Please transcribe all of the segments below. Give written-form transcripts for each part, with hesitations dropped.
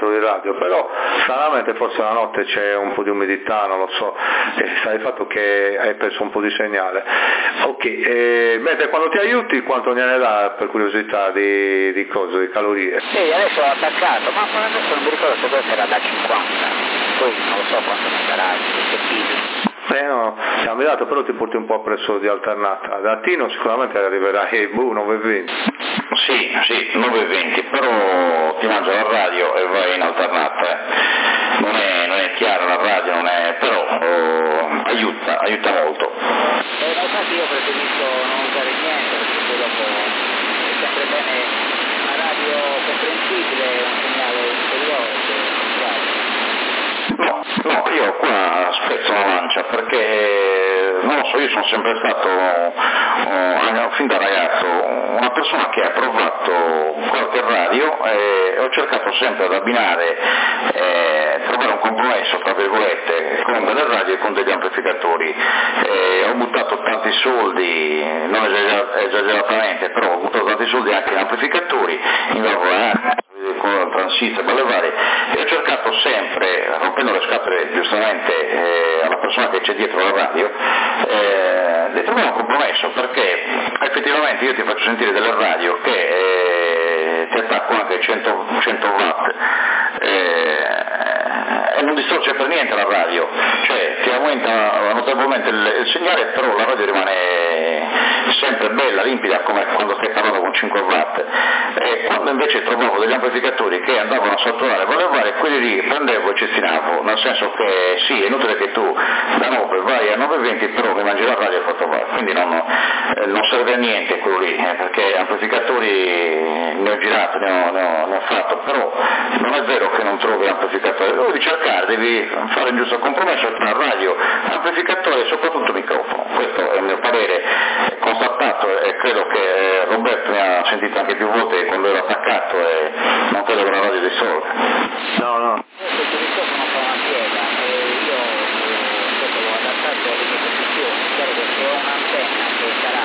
4 di radio, però stranamente forse la notte c'è un po' di umidità, non lo so, sai il fatto che hai perso un po' di segnale. Ok, mentre quando ti aiuti quanto ne dà, per curiosità, di cose, di calorie? Sì, adesso ho attaccato, ma adesso non mi ricordo se questo era da 50, poi non lo so quanto ne sarà, effettivo. No, siamo dato, però ti porti un po' appresso di alternata. Da Tino sicuramente arriverai 9:20. Sì, 9:20, però ti mangia la radio e vai in alternata. Non è chiara la radio, però aiuta molto. Infatti io preferisco non usare niente, perché poi dopo è sempre bene una radio comprensibile e un segnale inferiore che il contrario. No, io qua spezzo la lancia perché, non lo so, io sono sempre stato, fin da ragazzo, una persona che ha provato qualche radio e ho cercato sempre di abbinare, trovare un compromesso, tra virgolette, con delle radio e con degli amplificatori. Ho buttato tanti soldi, non esageratamente, però ho buttato tanti soldi anche in amplificatori, in valvolare, con transistor, balle varie, e ho cercato sempre, rompendo le scatole giustamente alla persona che c'è dietro la radio, di trovare un compromesso, perché effettivamente io ti faccio sentire delle radio che ti attacco anche 100 watt e non distorce per niente la radio, cioè ti aumenta notevolmente il segnale, però la radio rimane sempre bella, limpida, come quando stai parlando con 5 watt. E quando invece trovavo degli amplificatori che andavano a saturare, valevare, quelli lì prendevo e cestinavo, nel senso che sì, è inutile che tu da 9 vai a 9:20, però mi mangi la radio e fatto va, quindi non serve a niente quello lì, perché amplificatori ne ho girato, ne ho fatto, però non è vero che non trovi l'amplificatore, devi cercare, devi fare il giusto compromesso tra radio, amplificatore e soprattutto microfono. Questo è il mio parere, constatato, e credo che Roberto mi ha sentito anche più volte quando ero attaccato e non credo che la radio dissolva. No. Questo discorso non fa una piega, io l'ho adattato alle mie condizioni, spero che se ho un'antenna che sarà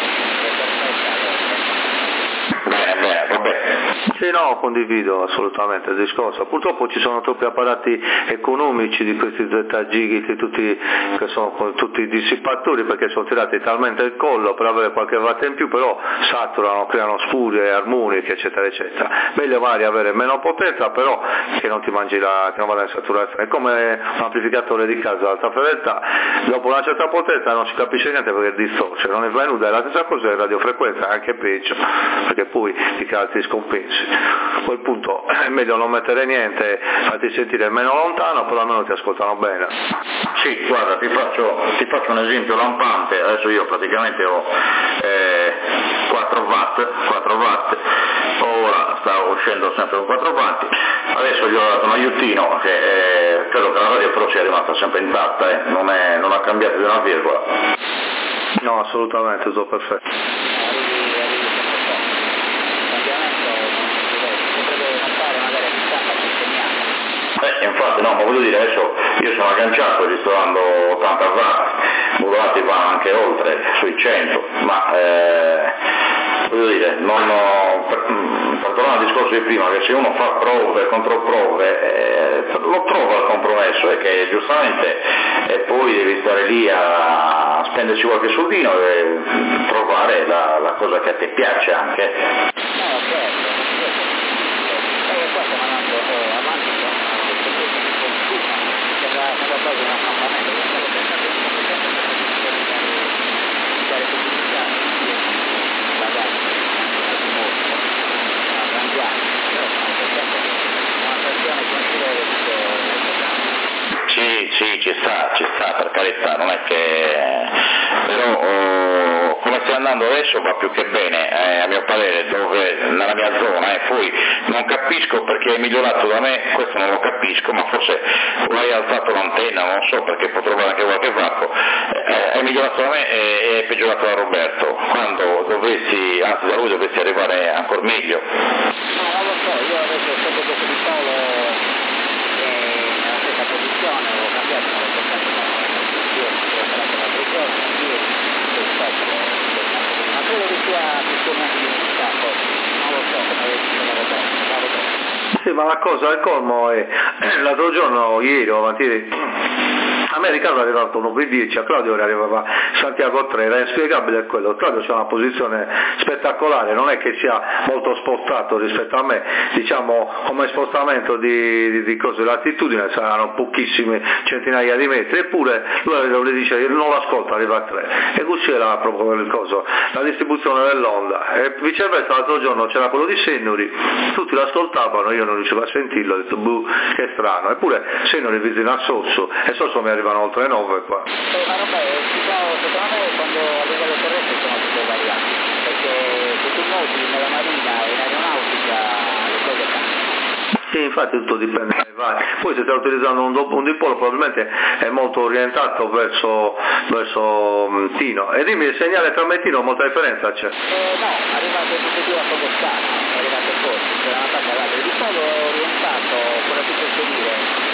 Bene, vabbè. Sì, no, condivido assolutamente il discorso. Purtroppo ci sono troppi apparati economici di questi ZG che sono tutti dissipatori, perché sono tirati talmente il collo per avere qualche watt in più, però saturano, creano spurie armoniche, eccetera eccetera. Meglio magari avere meno potenza, però che non ti mangi che non vada in saturazione. È come un amplificatore di casa ad alta fedeltà, dopo una certa potenza non si capisce niente perché distorce, non è venuta, è la stessa cosa in radiofrequenza, anche peggio, perché poi ti crea altri scompensi. A quel punto è meglio non mettere niente, farti sentire meno lontano, però almeno ti ascoltano bene. Sì, guarda, ti faccio un esempio lampante. Adesso io praticamente ho 4 watt, ora stavo uscendo sempre con 4 watt, adesso gli ho dato un aiutino che credo che la radio però sia rimasta sempre intatta, non ha cambiato di una virgola. No, assolutamente, tutto perfetto. Infatti no, ma voglio dire, adesso io sono agganciato, gli sto dando 80 watt, modulati vanno anche oltre, sui 100, ma voglio dire, per tornare al discorso di prima, che se uno fa prove e controprove, lo trova il compromesso, è che giustamente poi devi stare lì a spenderci qualche soldino e trovare la cosa che a te piace anche. Sì, ci sta, per carità, non è che... però come stai andando adesso va più che bene, a mio parere, nella mia zona, poi non capisco perché è migliorato da me, questo non lo capisco, ma forse o hai alzato l'antenna, non so, perché può trovare anche qualche vacco, è migliorato da me e è peggiorato da Roberto, quando da lui dovessi arrivare ancora meglio. No, non lo so, io adesso ho sempre questo di solo nella stessa posizione, ho cambiato, non l'ho portato la prigione, ma credo che sia più o meno di unità, poi non lo so, come avete detto, Sì, ma la cosa al colmo è, l'altro giorno, ieri o avanti ieri, a me Riccardo è arrivato 1,10, a Claudio arrivava Santiago 3, era inspiegabile quello. Claudio c'ha una posizione spettacolare, non è che sia molto spostato rispetto a me, diciamo come spostamento di cose, l'attitudine saranno pochissime centinaia di metri, eppure lui le dice non l'ascolta, arriva a 3, e così era proprio il coso, la distribuzione dell'onda, e viceversa l'altro giorno c'era quello di Sennuri, tutti l'ascoltavano, io non riuscivo a sentirlo, ho detto che strano, eppure Sennuri vicino a Sosso, e Sosso mi arrivano oltre 9 qua. Ma vabbè, secondo me quando a livello terrestre sono tutte variabili, perché se tu noti nella marina e in aeronautica le cose cambiano. Sì, infatti tutto dipende dai vari. Poi se stai utilizzando un dipolo probabilmente è molto orientato verso Tino. E dimmi, il segnale tra me e Tino molta differenza c'è? No, arrivato tutti e due a poco scarso, è arrivato forse, c'era una parte all'altra. Il dipolo è orientato, come ti posso dire,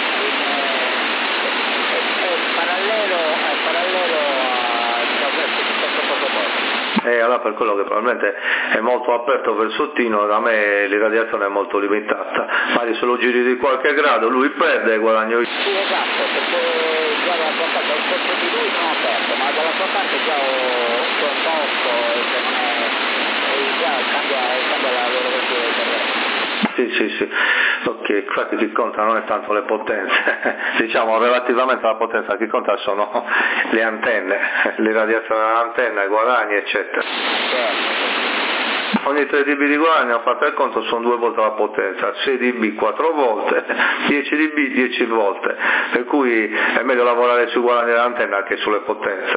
è parallelo a verso piuttosto poco poco. Allora per quello che probabilmente è molto aperto verso Tino, da me l'irradiazione è molto limitata, magari se lo giri di qualche grado lui perde e guadagno io. Sì, esatto, perché già dalla sua parte, il corpo di lui non ho aperto, ma dalla sua parte già ho posto e già cambia la loro versione del terreno. Sì, ok, infatti chi conta non è tanto le potenze, diciamo relativamente alla potenza chi conta sono le antenne, l'irradiazione dell'antenna, i guadagni eccetera. Ogni 3 dB di guadagno, fate il conto, sono 2 volte la potenza, 6 dB 4 volte, 10 dB 10 volte, per cui è meglio lavorare sui guadagni dell'antenna che sulle potenze.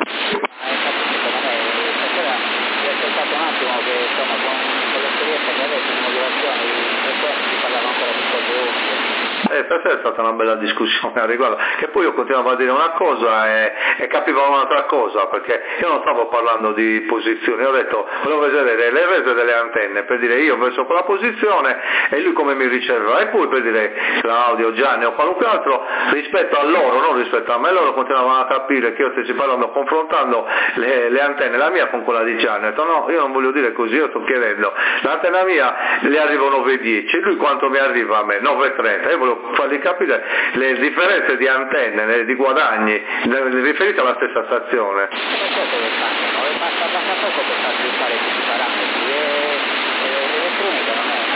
Ascoltato un attimo che insomma con l'esperienza che avete in modulazione di frequenze si parlava ancora di cose ovvie. Per te è stata una bella discussione a riguardo, che poi io continuavo a dire una cosa e capivano un'altra cosa, perché io non stavo parlando di posizioni, ho detto volevo vedere le rese delle antenne, per dire io verso quella posizione e lui come mi riceveva, e poi per dire Claudio, Gianni o qualunque altro rispetto a loro, non rispetto a me, loro continuavano a capire che io stessi parlando, confrontando le antenne, la mia con quella di Gianni, ho detto no, io non voglio dire così, io sto chiedendo, l'antenna mia le arriva 9,10, lui quanto mi arriva a me? 9,30, io volevo fargli capire le differenze di antenne, di guadagni riferite alla stessa stazione. Basta poco per far sviluppare questi parametri e l'elettronica non è.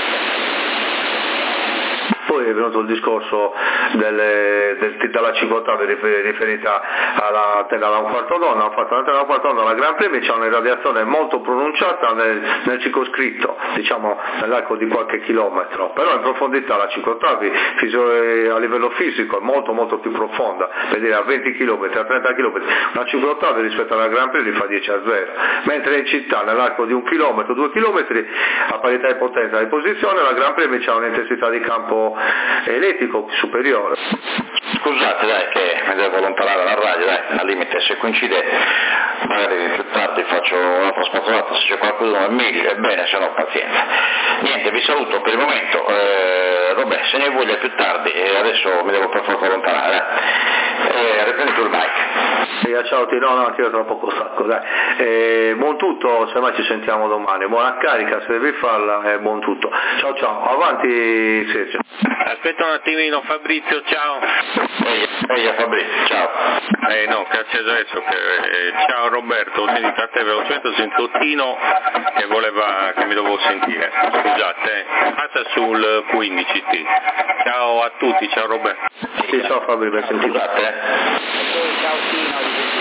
Poi è venuto il discorso dalla 5 ottavi riferita all'antenna da un quarto d'onda, hanno fatto l'antenna da un quarto d'onda alla Gran Premio, c'è un'irradiazione molto pronunciata nel circoscritto, diciamo nell'arco di qualche chilometro, però in profondità la 5 ottavi a livello fisico è molto molto più profonda, per dire a 20 km, a 30 km, una 5 ottavi rispetto alla Gran Premio fa 10-0, mentre in città nell'arco di 1 chilometro, 2 chilometri, a parità di potenza di posizione, la Gran Premio c'ha un'intensità di campo elettrico superiore. Scusate dai che mi devo allontanare dalla radio, dai, al limite se coincide magari più tardi faccio una traspassata, se c'è qualcuno è meglio, è bene, se no pazienza. Niente, vi saluto per il momento, vabbè, se ne hai voglia più tardi, adesso mi devo per forza allontanare, riprendi tu il mic. Ciao, no, anche io troppo stanco, dai. Buon tutto, semmai ci sentiamo domani, buona carica se devi farla, buon tutto. Ciao, avanti Sergio. Aspetta un attimino Fabrizio, ciao. Ehi Fabrizio, ciao. No, grazie adesso, ciao Roberto, ho sentito a te velocemente, sento Tino che mi dovevo sentire, scusate, passa sul 15T. Ciao a tutti, ciao Roberto. Sì, ciao Fabrizio, ben sentito. Scusate. Ciao Tino,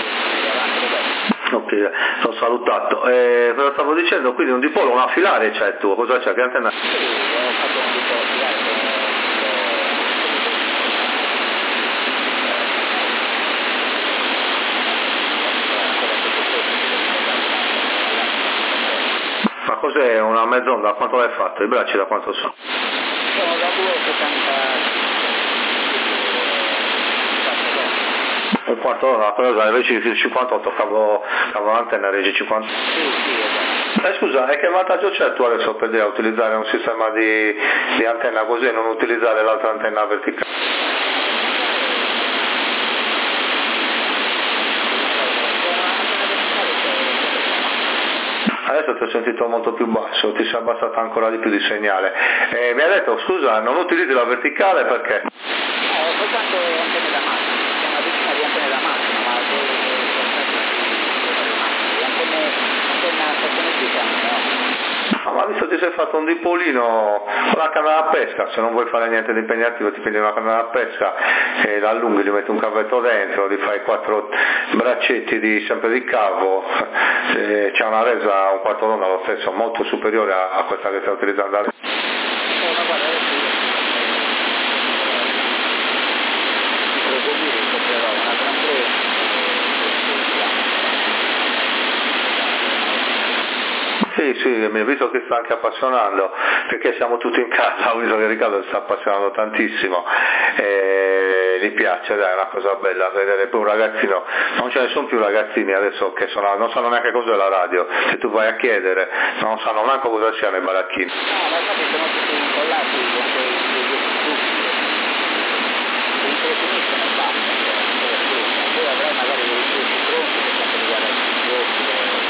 ok, sono salutato. Cosa stavo dicendo? Quindi un dipolo, una filare c'è tu, cosa c'è? Che antenna? Sì, ho fatto un dipolo filare. Ma cos'è una mezz'onda? Quanto l'hai fatto? I bracci da quanto sono? Sono da 2,70. Un quarto d'ora, cosa? Invece di 58 cavo l'antenna Regi 50. Sì, esatto. Scusa, e che vantaggio c'è tu adesso per dire utilizzare un sistema di antenna così e non utilizzare l'altra antenna verticale? Adesso ti ho sentito molto più basso, ti sei abbassato ancora di più di segnale. Mi ha detto, scusa, non utilizzi la verticale perché? Soltanto antenne da macchina, c'è una decina di antenne da macchina, ma antenna stazione no? Ma visto che ti sei fatto un dipolino con la canna da pesca, se non vuoi fare niente di impegnativo ti prendi una canna da pesca e la allunghi, gli metti un cavetto dentro, gli fai 4 braccetti sempre di cavo, c'è una resa un quarto d'onda lo stesso molto superiore a questa che stai utilizzando adesso. Ma guarda, adesso io comprerò una Gran Sì, mi ha visto che sta anche appassionando, perché siamo tutti in casa, ho visto che Riccardo si sta appassionando tantissimo, gli piace, dai, è una cosa bella vedere poi un ragazzino, non ce ne sono più ragazzini adesso che non sanno neanche cos'è la radio, se tu vai a chiedere non sanno neanche cosa sia nei baracchini. No, ma infatti sono tutti incollati con quei impressioniscono e basta, poi avrai magari dei giochi pronti per quanto riguarda i giochi,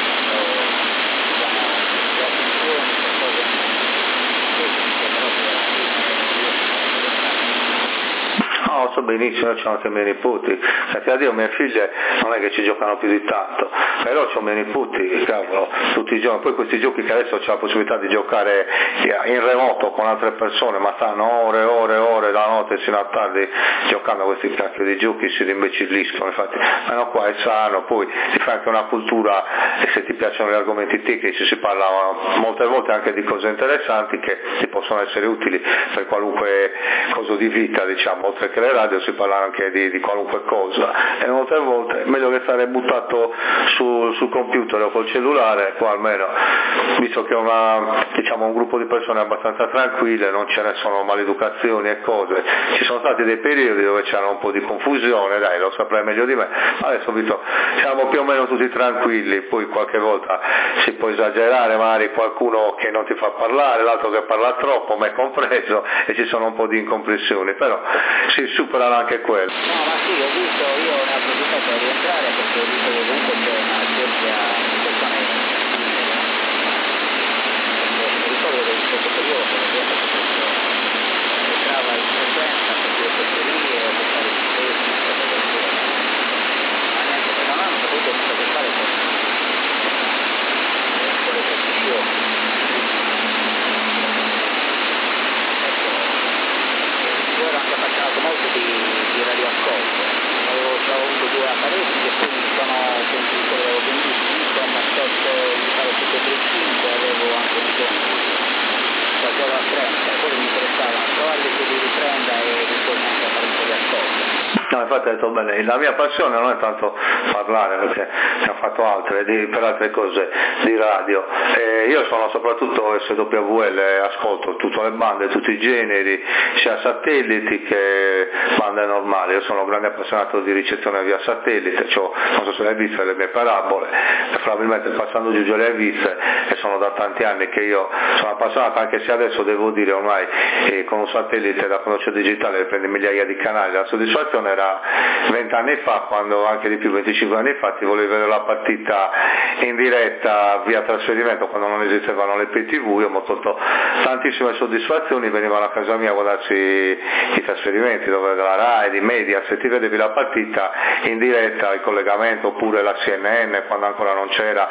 No, so benissimo, c'ho anche i miei nipoti, perché a Dio mie figlie non è che ci giocano più di tanto, però c'ho i miei nipoti, cavolo, tutti i giorni, poi questi giochi che adesso c'è la possibilità di giocare in remoto con altre persone, ma stanno ore da notte sino a tardi giocando a questi cacchio di giochi, si rimbecilliscono, infatti, ma no, qua è sano, poi si fa anche una cultura e se ti piacciono gli argomenti tecnici si parla molte volte anche di cose interessanti che ti possono essere utili per qualunque cosa di vita, diciamo, oltre che le radio si parla anche di qualunque cosa e molte volte è meglio che stare buttato sul computer o col cellulare, qua almeno visto che è un gruppo di persone abbastanza tranquille, non ce ne sono maleducazioni e cose, ci sono stati dei periodi dove c'era un po' di confusione, dai, lo saprai meglio di me, adesso visto siamo più o meno tutti tranquilli, poi qualche volta si può esagerare, magari qualcuno che non ti fa parlare, l'altro che parla troppo, me compreso, e ci sono un po' di incomprensioni, però si superano anche quello. No, ma sì, ho visto, io ne ho approfittato per rientrare perché ho visto che comunque c'è una cerchia di persone mi ricordo che in questo periodo entrava in presenza per le fesserie o per fare spese, ma niente, perché non hanno saputo niente per fare con le trasmissioni. Io ero anche appassionato molto di radioascolto, avevo avuto 2 apparecchi che poi mi sono sentito, avevo venduto un Mascotto di fare 735, avevo anche un Zoom da 0 a 30, poi mi interessava trovare che li riprenda e ritorni anche a fare un po' di ascolto. No, infatti hai detto bene, la mia passione non è tanto parlare perché ho fatto per altre cose di radio, io sono soprattutto SWL, ascolto tutte le bande, tutti i generi, sia satelliti che bande normali, io sono un grande appassionato di ricezione via satellite, non so se le hai viste le mie parabole, probabilmente passando giù le hai viste e sono da tanti anni che io sono appassionato, anche se adesso devo dire ormai con un satellite da quando c'è digitale prende migliaia di canali, la soddisfazione era 20 anni fa, quando anche di più 25 anni fa ti volevi vedere la partita in diretta via trasferimento quando non esistevano le PTV, io mi ho tolto tantissime soddisfazioni, venivano a casa mia a guardarsi i trasferimenti dove la Rai, di Media, se ti vedevi la partita in diretta, il collegamento, oppure la CNN quando ancora non c'era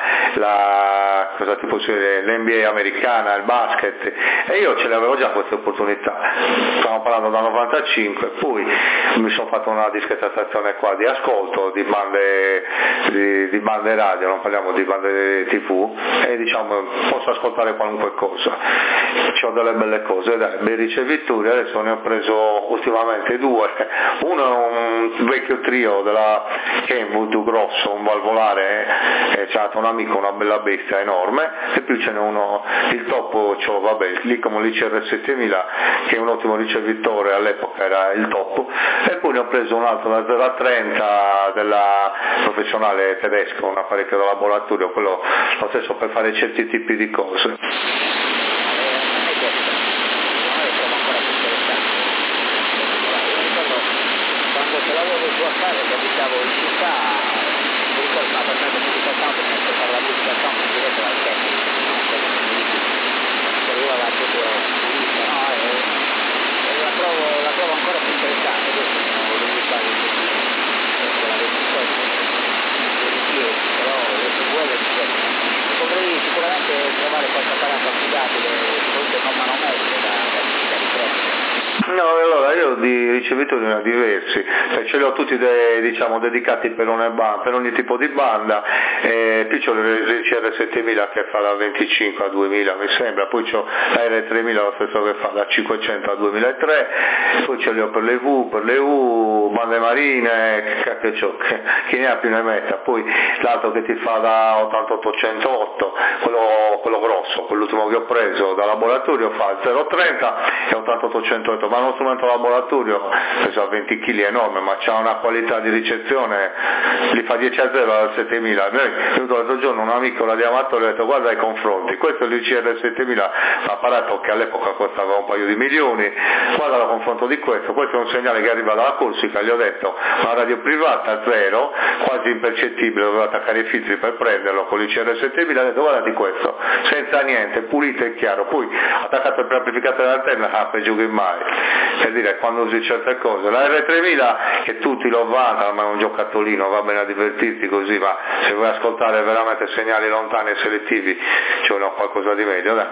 l'NBA americana, il basket, e io ce le avevo già queste opportunità, stiamo parlando da 95, poi mi sono fatto una discreta stazione qua di ascolto di bande radio, non parliamo di bande TV, e diciamo posso ascoltare qualunque cosa, ho delle belle cose, bei ricevitori, adesso ne ho preso ultimamente 2, uno è un vecchio trio della Kenwood grosso, un valvolare, c'è stato un amico, una bella bestia enorme, e più ce n'è uno, il topo, lì come l'ICR 7000 che è un ottimo ricevitore, all'epoca era il topo, e poi ne ho preso un altro da 0 a 30 della professionale tedesca, un apparecchio da laboratorio, quello lo stesso per fare certi tipi di cose. Quando ce l'avevo giù a casa, che abitavo in città, mi ricordo che mi ha portato musica sound, mi ha portato la musica sound in diretta dal tecnico. io la proprio no, la trovo ancora più interessante, questo sono risultati la però le sequele potrei sicuramente trovare qualche apparato affidabile, forse non manometro da di No, allora io di ricevitori ne ho diversi, ce li ho tutti diciamo dedicati per ogni tipo di banda, qui c'ho il CR7000 che fa da 25 a 2000 mi sembra, poi c'ho la R3000 lo stesso che fa da 500 a 2003, poi ce li ho per le V, per le U, bande marine, chi ne ha più ne metta, poi l'altro che ti fa da 88-108, quello grosso, quell'ultimo che ho preso da laboratorio fa il 030 e 88-108, ma uno strumento laboratorio pesa 20 kg enorme, ma c'ha una qualità di ricezione, li fa 10 a 0 al 7000. Noi l'altro giorno un amico la Diamato gli ha detto guarda i confronti, questo è l'ICR 7000, l'apparato che all'epoca costava un paio di milioni, guarda il confronto di questo è un segnale che arriva dalla Corsica, gli ho detto una radio privata zero, quasi impercettibile, dovevo attaccare i filtri per prenderlo con l'ICR 7000, ho detto guarda di questo, senza niente, pulito e chiaro, poi attaccato il preamplificatore dell'antenna, peggio che mai. Per dire, quando usi certe cose, la R3000 che tutti lo vantano, ma è un giocattolino, va bene a divertirti così, ma se vuoi ascoltare veramente segnali lontani e selettivi c'è qualcosa di meglio, dai.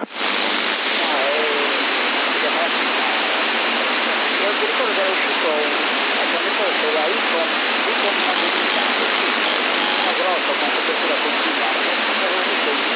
Io ricordo che era uscito la Icon grosso con copertura continua, avevo visto il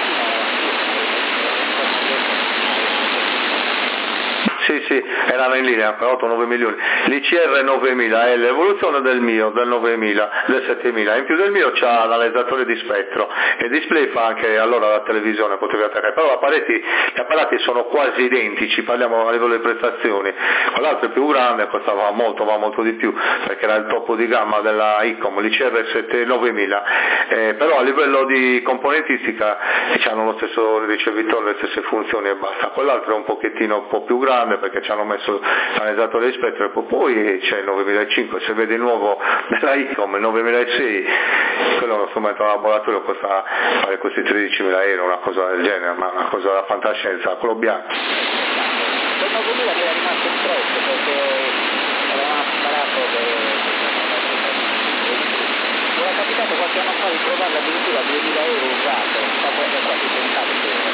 Sì, erano in linea per 8-9 milioni. L'ICR 9000 è l'evoluzione del mio, del 9000, del 7000, in più del mio c'ha l'analizzatore di spettro e il display fa anche allora la televisione, potevi attaccare, però gli apparati sono quasi identici, parliamo a livello di prestazioni, quell'altro è più grande, costava molto di più, perché era il topo di gamma della ICOM, l'ICR 9000, però a livello di componentistica hanno lo stesso ricevitore, le stesse funzioni e basta, quell'altro è un po' più grande, perché ci hanno messo l'analizzatore di spettro, e poi c'è il 9005, se vedi il nuovo della ICOM, il 9006, quello è uno strumento laboratorio, costa fare questi 13.000 euro, una cosa del genere, ma una cosa da fantascienza, quello bianco. Il 9000 mi era rimasto impresso perché era un apparato che mi era capitato qualche anno fa di trovarlo addirittura a 2.000 euro usato, dopo è quasi pensato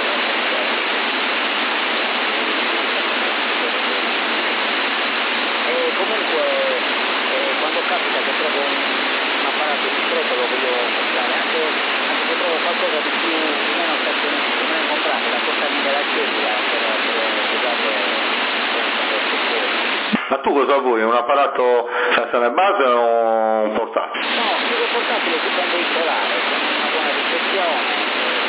comunque quando capita che trovo un apparato discreto lo voglio comprare, anche se trovo qualcosa di meno stazionistico, meno comprare, la costarmi della cellula per usarlo. Ma tu cosa vuoi? Un apparato stazione base o un portatile? No, più che portatile dipende il solare, con una buona ricezione,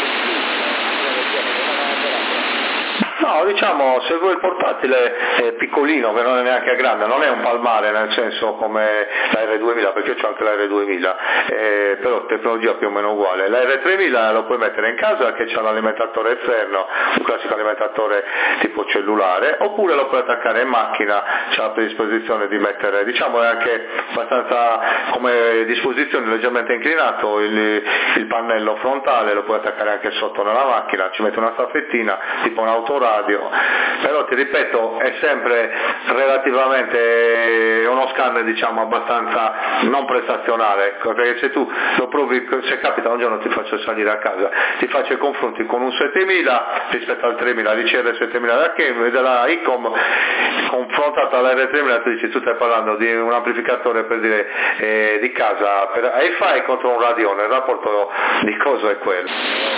No, diciamo, se vuoi il portatile è piccolino, che non è neanche grande, non è un palmare nel senso come la R2000, perché io c'ho anche la R2000, però tecnologia più o meno uguale. La R3000 lo puoi mettere in casa che c'ha un alimentatore esterno, un classico alimentatore tipo cellulare, oppure lo puoi attaccare in macchina, c'ha la predisposizione di mettere, diciamo è anche abbastanza come disposizione leggermente inclinato il pannello frontale, lo puoi attaccare anche sotto nella macchina, ci metti una staffettina, tipo un autoradio, però ti ripeto è sempre relativamente uno scanner diciamo abbastanza non prestazionale, perché se tu lo provi, se capita un giorno ti faccio salire a casa, ti faccio i confronti con un 7000 rispetto al 3000, l'ICR 7000 della ICOM confrontata alla R3000, tu dici tu stai parlando di un amplificatore per dire di casa per hi-fi contro un radione, il rapporto di coso è quello.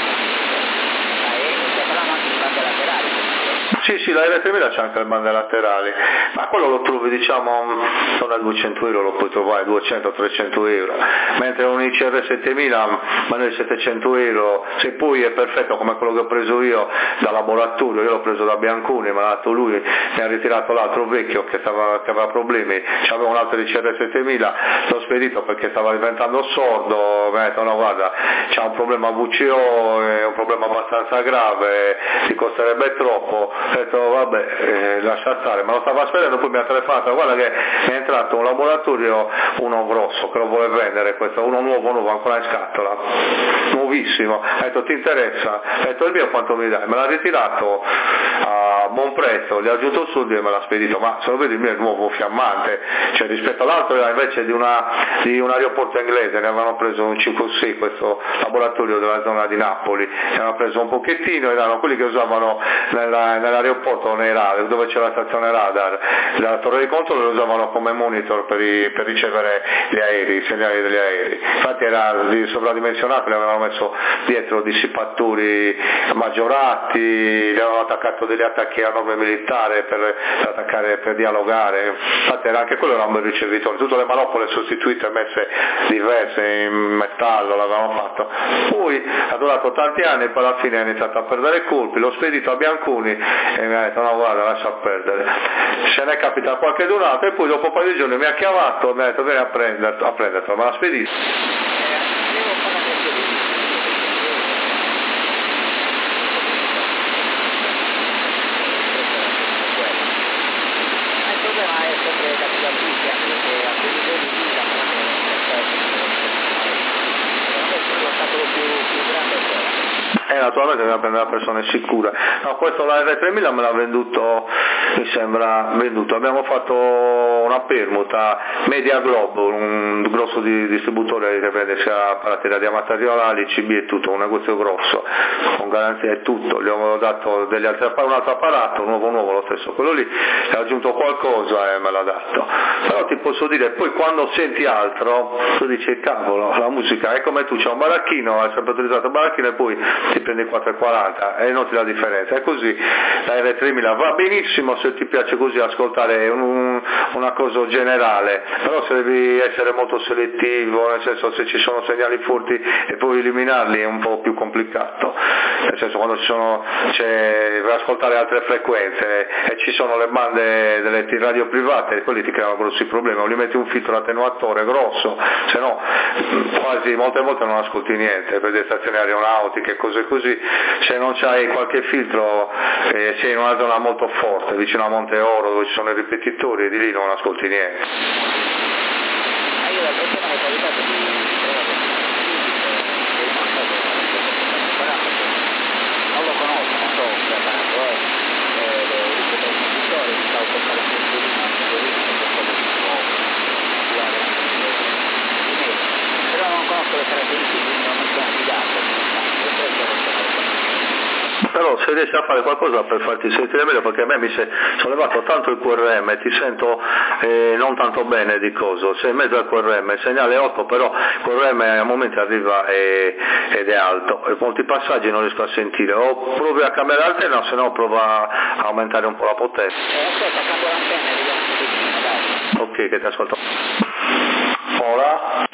Sì, la R3000 c'è anche le bande laterali, ma quello lo trovi diciamo intorno a 200 euro, lo puoi trovare 200-300 euro, mentre un ICR 7000 vale 700 euro, se poi è perfetto come quello che ho preso io da laboratorio, io l'ho preso da Bianconi, me l'ha dato lui, mi ha ritirato l'altro vecchio che aveva problemi, c'aveva un altro ICR 7000, l'ho spedito perché stava diventando sordo, mi ha detto no guarda c'ha un problema VCO, è un problema abbastanza grave, ti costerebbe troppo, detto vabbè, lascia stare, ma lo stava aspettando, poi mi ha telefonato, guarda che è entrato un laboratorio, uno grosso che lo vuole vendere, questo, uno nuovo ancora in scatola, nuovissimo, ha detto ti interessa? Ha detto il mio quanto mi dai? Me l'ha ritirato a buon prezzo, gli ha aggiunto soldi e me l'ha spedito, ma se lo vedi il mio è nuovo, fiammante, cioè rispetto all'altro era invece di un aeroporto inglese, ne avevano preso un 5 o 6 questo laboratorio della zona di Napoli, ne avevano preso un pochettino, erano quelli che usavano nell'aeroporto nei radar, dove c'era la stazione radar, la torre di controllo lo usavano come monitor per ricevere gli aerei, i segnali degli aerei, infatti era sovradimensionato, li avevano messo dietro dissipatori maggiorati, gli avevano attaccato degli attacchi a norme militari per attaccare, per dialogare, infatti anche quello era un bel ricevitore, tutte le manopole sostituite messe diverse in metallo l'avevano fatto, poi ha durato tanti anni e poi alla fine ha iniziato a perdere colpi, l'ho spedito a Biancuni e mi ha detto no guarda lascia perdere, se ne capita qualche donato e poi dopo un paio di giorni mi ha chiamato e mi ha detto vieni a prenderlo, me l'ha spedito. Naturalmente bisogna prendere la persona sicura. No, questo la R3000 me l'ha venduto, mi sembra venduto, abbiamo fatto una permuta Media Globe, un grosso distributore che vende sia apparati radioamatoriali, CB e tutto, un negozio grosso, con garanzia e tutto, gli ho dato un altro apparato, nuovo lo stesso, quello lì, gli ho aggiunto qualcosa e me l'ha dato, però ti posso dire, poi quando senti altro, tu dici cavolo, la musica è come tu, c'è un baracchino, hai sempre utilizzato il baracchino e poi ti prendi 4,40 e noti la differenza, è così, la R3000 va benissimo se ti piace così ascoltare una cosa generale, però se devi essere molto selettivo, nel senso se ci sono segnali forti e poi eliminarli è un po' più complicato, nel senso quando vai ascoltare altre frequenze e ci sono le bande delle radio private, quelli ti creano grossi problemi, o li metti un filtro attenuatore grosso, se no quasi molte volte non ascolti niente, per le stazioni aeronautiche, cose così, se non c'hai qualche filtro sei in una zona molto forte, vicino a Monte Oro dove ci sono i ripetitori, di lì non ascolti niente. Io la persona mi è capitato di non lo conosco, non so che apparato è, il conduttore mi stavo portando un però non conosco le caratteristiche, quindi non mi sono fidato. Però se riesci a fare qualcosa per farti sentire meglio, perché a me mi si è sollevato tanto il QRM, ti sento non tanto bene di coso, sei in mezzo al QRM, il segnale è 8, però il QRM a momenti arriva ed è alto, e molti passaggi non riesco a sentire, o provi a cambiare l'antenna, se no prova a aumentare un po' la potenza. Aspetta, cambio l'antenna e vediamo un pochettino, dai. Ok, che ti ascolto. Ora?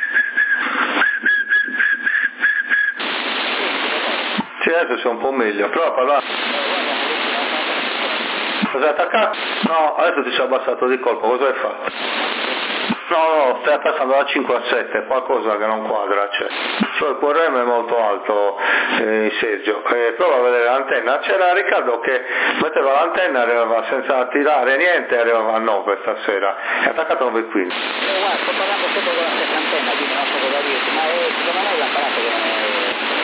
Sì, adesso sei un po' meglio, prova a parlare. Cosa hai attaccato? No, adesso ti sei abbassato di colpo, cosa hai fatto? No, stai passando da 5 a 7, qualcosa che non quadra c'è. Cioè il QRM è molto alto, Sergio. Prova a vedere l'antenna. C'era Riccardo che metteva l'antenna, arrivava senza tirare niente, arrivava a 9 stasera. È attaccato a 9,15. Guarda, sto parlando sempre con la stessa antenna, quindi non so cosa dirti, ma secondo me l'apparato che non è...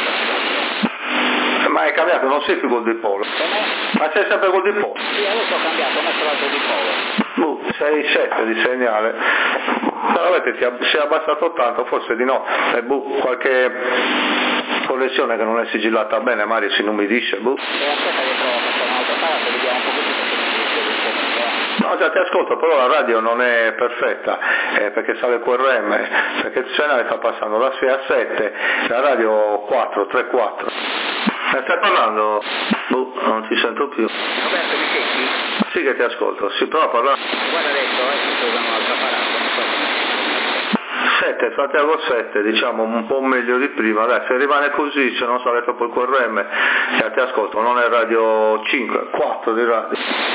Ma è cambiato, non sei più col dipolo. Ma sei sempre col dipolo? Sì, adesso ho cambiato, ho messo l'altro dipolo. Sei 7 di segnale. Avete si è abbassato tanto, forse di no. Qualche connessione che non è sigillata bene, magari si inumidisce. Aspetta che provo a mettere un altro apparato, vediamo un pochettino se mi No, già ti ascolto, però la radio non è perfetta, perché sale il QRM, perché il segnale sta passando da 6 a 7, la radio 4, 3, 4. Ne stai parlando? Non ti sento più. Roberto, mi senti? Sì che ti ascolto, si prova a parlare. Guarda adesso sto usando un altro apparato, non so come... 7, fratello 7, diciamo un po' meglio di prima, dai, se rimane così, se non sale troppo il QRM, ti ascolto, non è radio 5, 4 di radio.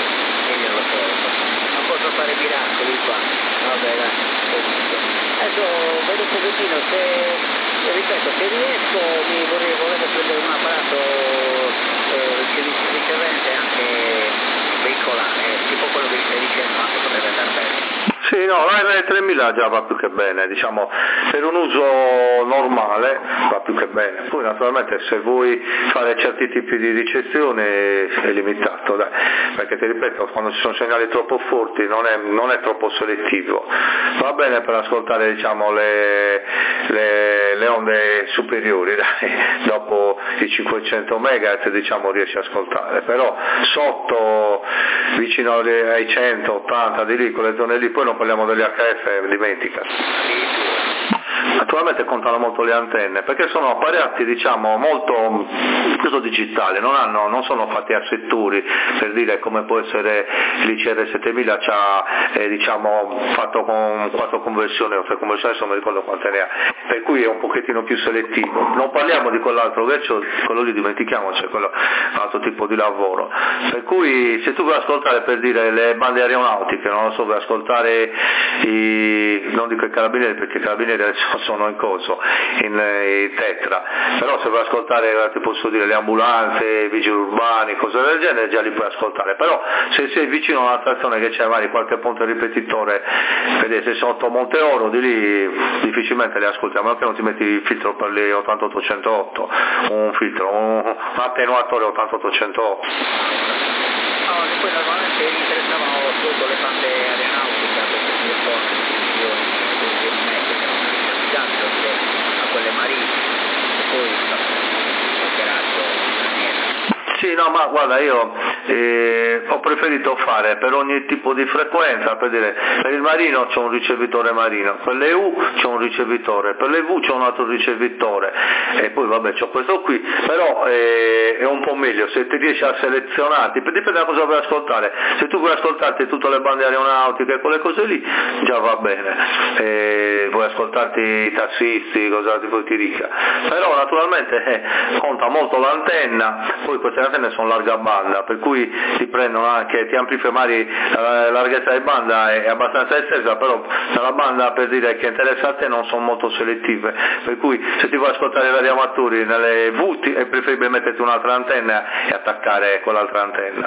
Non posso fare miracoli qua, vabbè dai, adesso vedo un pochettino, ripeto, se riesco volevo prendere un apparato ricevente anche veicolare, tipo quello che stai dicendo, anche potrebbe andare bene. Sì, no, la 3000 già va più che bene, diciamo, per un uso normale va più che bene. Poi naturalmente se vuoi fare certi tipi di ricezione è limitato, dai, perché ti ripeto, quando ci sono segnali troppo forti non è troppo selettivo. Va bene per ascoltare, diciamo, le onde superiori, dai, dopo i 500 MHz, diciamo, riesci a ascoltare, però sotto, vicino ai 180 di lì, quelle zone lì, poi non parliamo degli HF, dimentica. Naturalmente contano molto le antenne, perché sono apparecchi, diciamo, molto digitali, non sono fatti a settori, per dire, come può essere l'ICR 7000, c'ha diciamo fatto con 4 conversioni o 3 conversioni, non mi ricordo quante ne ha, per cui è un pochettino più selettivo. Non parliamo di quell'altro vecchio, quello lì dimentichiamoci, quello è un altro tipo di lavoro. Per cui se tu vuoi ascoltare, per dire, le bande aeronautiche, non lo so, vuoi ascoltare non dico i carabinieri, perché i carabinieri adesso sono in coso, in tetra, però se vuoi ascoltare, ti posso dire, le ambulanze, i vigili urbani, cose del genere, già li puoi ascoltare. Però se sei vicino a una stazione che c'è magari qualche ponte ripetitore, vedete, se sotto Monte Oro, di lì difficilmente le ascolti, a meno che non ti metti il filtro per le 8808, un attenuatore 8808. No, poi normalmente mi interessavano solo le bande aeronautiche, perché si risponde a quelle marine, e poi qualche razzo. Sì, no, ma guarda, io ho preferito fare per ogni tipo di frequenza, per dire, per il marino c'è un ricevitore marino, per le U c'è un ricevitore, per le V c'è un altro ricevitore, e poi vabbè c'ho questo qui, però è un po' meglio se ti riesci a selezionarti, dipende da cosa vuoi ascoltare. Se tu vuoi ascoltarti tutte le bande aeronautiche e quelle cose lì, già va bene, vuoi ascoltarti i tassisti, cosa ti dica, però naturalmente conta molto l'antenna. Poi queste antenne sono larga banda, per cui ti prendono anche, ti amplifieri, la larghezza di banda è abbastanza estesa, però la banda, per dire, che interessa a te non sono molto selettive, per cui se ti vuoi ascoltare i radioamatori nelle V è preferibile metterti un'altra antenna e attaccare quell'altra antenna.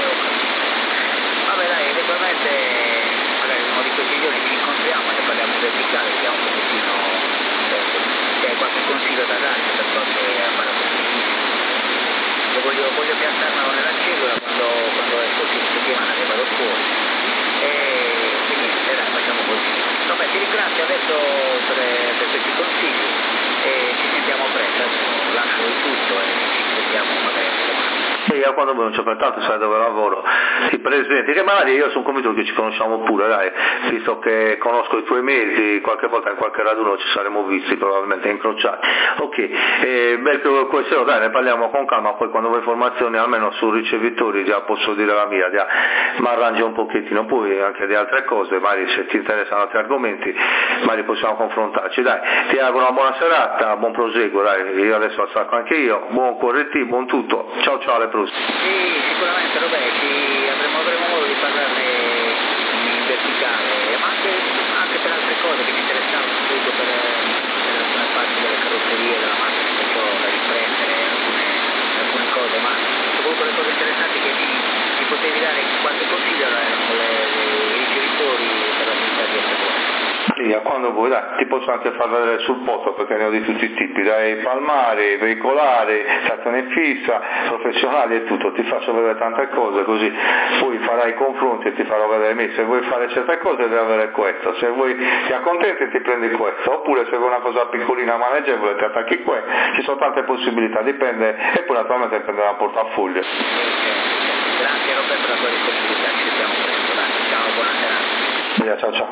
Vabbè dai, eventualmente magari uno di questi giorni ci incontriamo e parliamo in verticale, vediamo un pochettino se hai qualche consiglio da darci per qualche apparato. Voglio piantarmelo nella cellula quando è così, settimana che vado fuori, e quindi dai, facciamo così. Vabbè, ti ringrazio adesso per questi consigli e ci sentiamo presto. Adesso lascio il tutto e ci sentiamo magari domani. Sì, a quando non c'è per tanto, sai dove lavoro, ti presenti, che magari io sono convinto che ci conosciamo pure, dai, visto che conosco i tuoi mesi, qualche volta in qualche raduno ci saremo visti, probabilmente incrociati. Ok, beh, questo dai, ne parliamo con calma, poi quando vuoi informazioni almeno su ricevitori già posso dire la mia, già mi arrangio un pochettino, poi anche di altre cose, magari se ti interessano altri argomenti, magari possiamo confrontarci, dai, ti auguro una buona serata, buon proseguo, dai, io adesso attacco anche io, buon correttivo, buon tutto, ciao ciao, alle prossime. Sì, sicuramente Roberti, avremo modo di parlarne in verticale, ma anche per altre cose che mi interessavano, soprattutto per alcune parti delle carrozzerie della macchina, che ho da riprendere, alcune cose, ma soprattutto le cose interessanti che mi potevi dare qualche consiglio erano i ricevitori per l'attività di SW. Sì, a quando vuoi, dai, ti posso anche far vedere sul posto, perché ne ho di tutti i tipi, dai palmari, veicolari, stazione fissa, professionali e tutto, ti faccio vedere tante cose, così poi farai i confronti e ti farò vedere me. Se vuoi fare certe cose devi avere questo, se vuoi ti accontenti ti prendi questo, oppure se vuoi una cosa piccolina maneggevole ti attacchi qua, ci sono tante possibilità, dipende, e poi naturalmente dipende dal portafoglio. Grazie Roberto per la tua disponibilità, ci vediamo presto, dai, ciao, buona serata. Ciao ciao.